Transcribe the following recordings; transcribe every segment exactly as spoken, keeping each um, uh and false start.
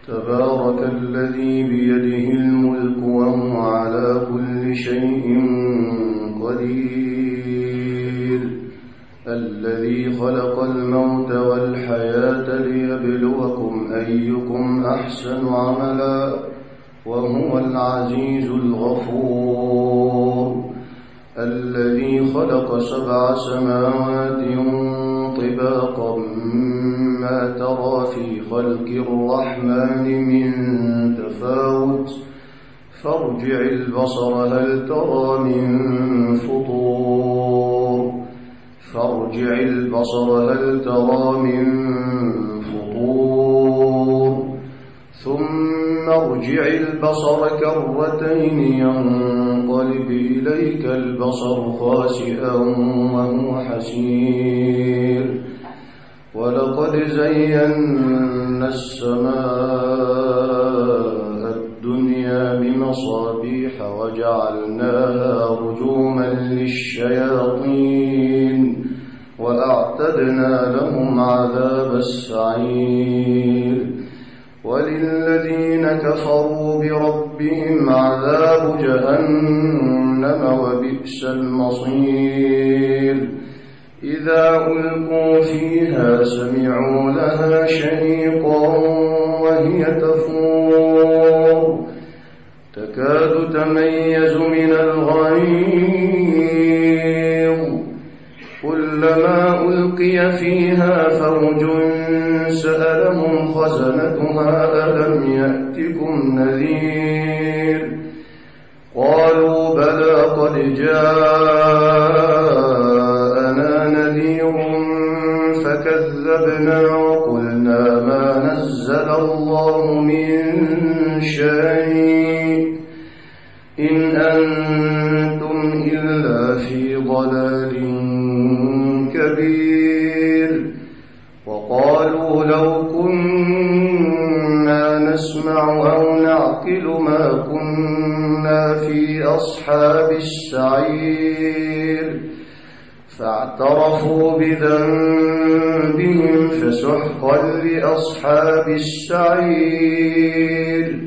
تبارك الذي بيده الملك وهو على كل شيء قدير الذي خلق الموت والحياة ليبلوكم أيكم أحسن عملا وهو العزيز الغفور الذي خلق سبع سماوات طباقا ما ترى في خلق الرحمن من تفاوت فارجع البصر هل ترى من فطور فارجع البصر هل ترى من فطور ثم ارجع البصر كرتين ينقلب إليك البصر خاسئا وهو حسير ولقد زينا السماء الدنيا بمصابيح وجعلناها رجوما للشياطين وأعتدنا لهم عذاب السعير وللذين كفروا بربهم عذاب جهنم وبئس المصير إذا ألقوا فيها سمعوا لها شهيقا وهي تفور تكاد تميز من الغيظ كلما ألقي فيها فوج سألهم خزنتها ألم يأتكم نذير قالوا بلى قد جاءنا نذير فكذبنا وقلنا ما نزل الله من شيء إن أنتم إلا في ضلال كبير وقالوا لو كنا نسمع أو نعقل ما كنا في أصحاب السعير فاعترفوا بذنبهم فسحقا لأصحاب السعير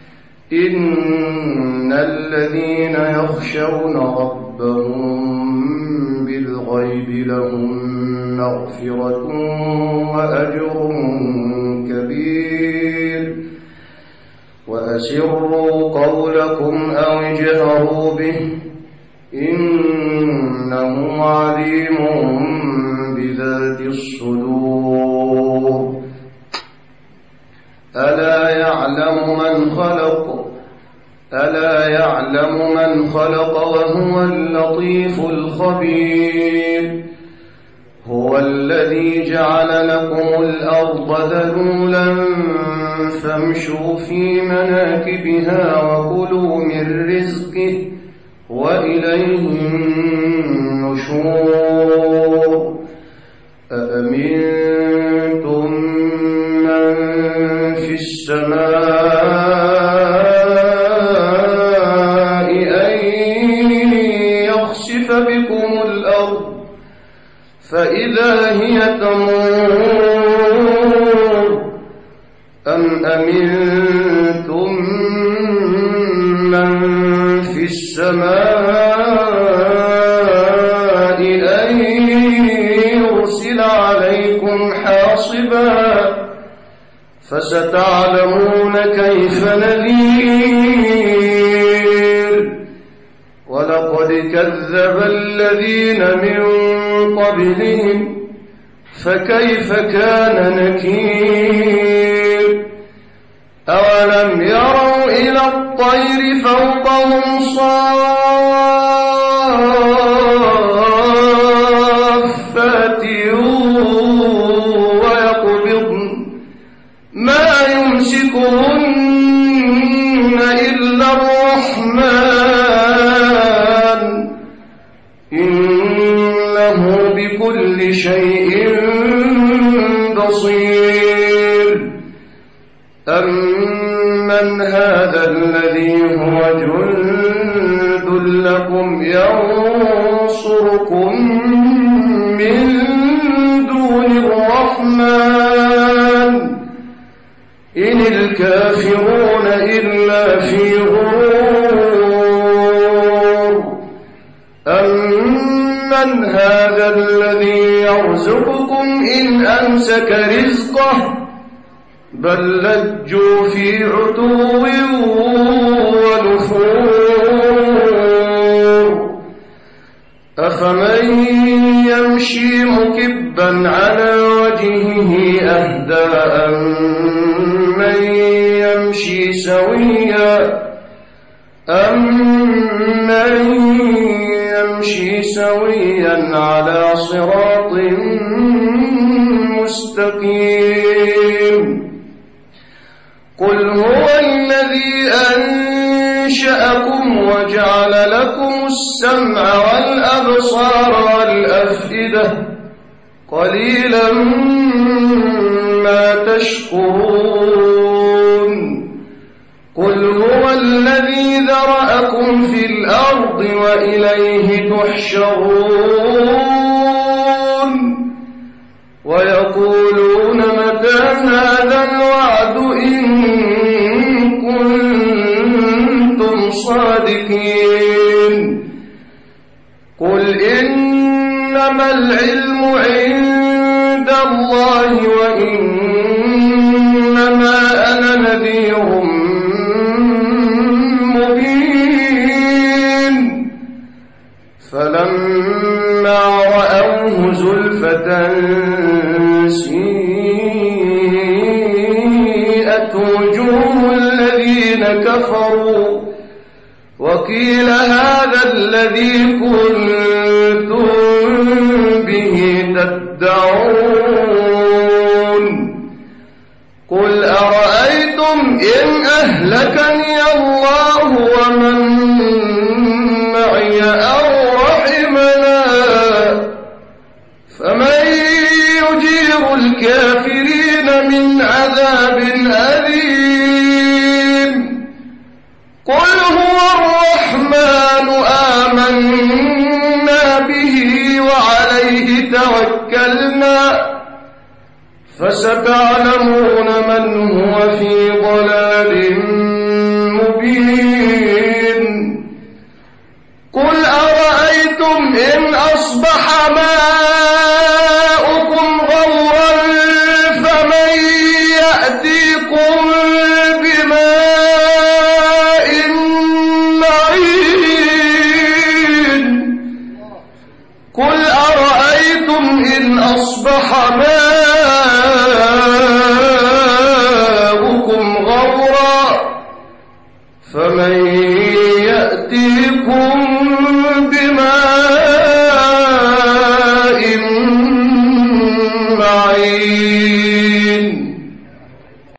إن الذين يخشون ربهم بالغيب لهم مغفرة وأجر كبير وأسروا قولكم أو اجهروا به إنه عليم بذات الصدور ألا يعلم من خلق ألا يعلم من خلق وهو اللطيف الخبير هو الذي جعل لكم الأرض ذلولا فامشوا في مناكبها وكلوا من رزقه وإليه النشور أأمنتم من في السماء أن يخسف بكم الأرض فإذا هي تمور أم أمنتم من في السماء أن يرسل عليكم حاصبا فستعلمون كيف نذير ولقد كذب الذين من قبلهم فكيف كان نكير أولم يروا إلى الطير فوقهم صافات ويقبضن ما يمسكهن إلا الرحمن إنه بكل شيء بصير أمن هذا الذي هو جند لكم ينصركم من دون الرحمن إن الكافرون إلا في غرور أمن هذا الذي يرزقكم إن أمسك رزقه بل لجوا في عتو ونفور أفمن يمشي مكبا على وجهه أهدى أمن يمشي سويا أمن يمشي سويا على صراط مستقيم قل هو الذي أنشأكم وجعل لكم السمع والأبصار والأفئدة قليلا ما تشكرون قل هو الذي ذرأكم في الأرض وإليه تحشرون ويقولون متى هذا الوعد إن كنتم صادقين قل إنما العلم عند الله وإنما أنا نذير مبين فلما رأوه زلفة سيئت وجوه الذين كفروا وقيل هذا الذي كنتم به تدعون قل أرأيتم إن أهلكني الله ومن معي أو رحمنا فمن يجير الكافرين من عذاب أليم قل هو الرحمن آمنا به وعليه توكلنا فستعلمون من هو في ضلال مبين قل أرأيتم إن أصبح ماؤكم غورا فمن يأتيكم بماء معين قل أرأيتم إن أصبح ماؤكم غورا فمن يأتيكم بماء معين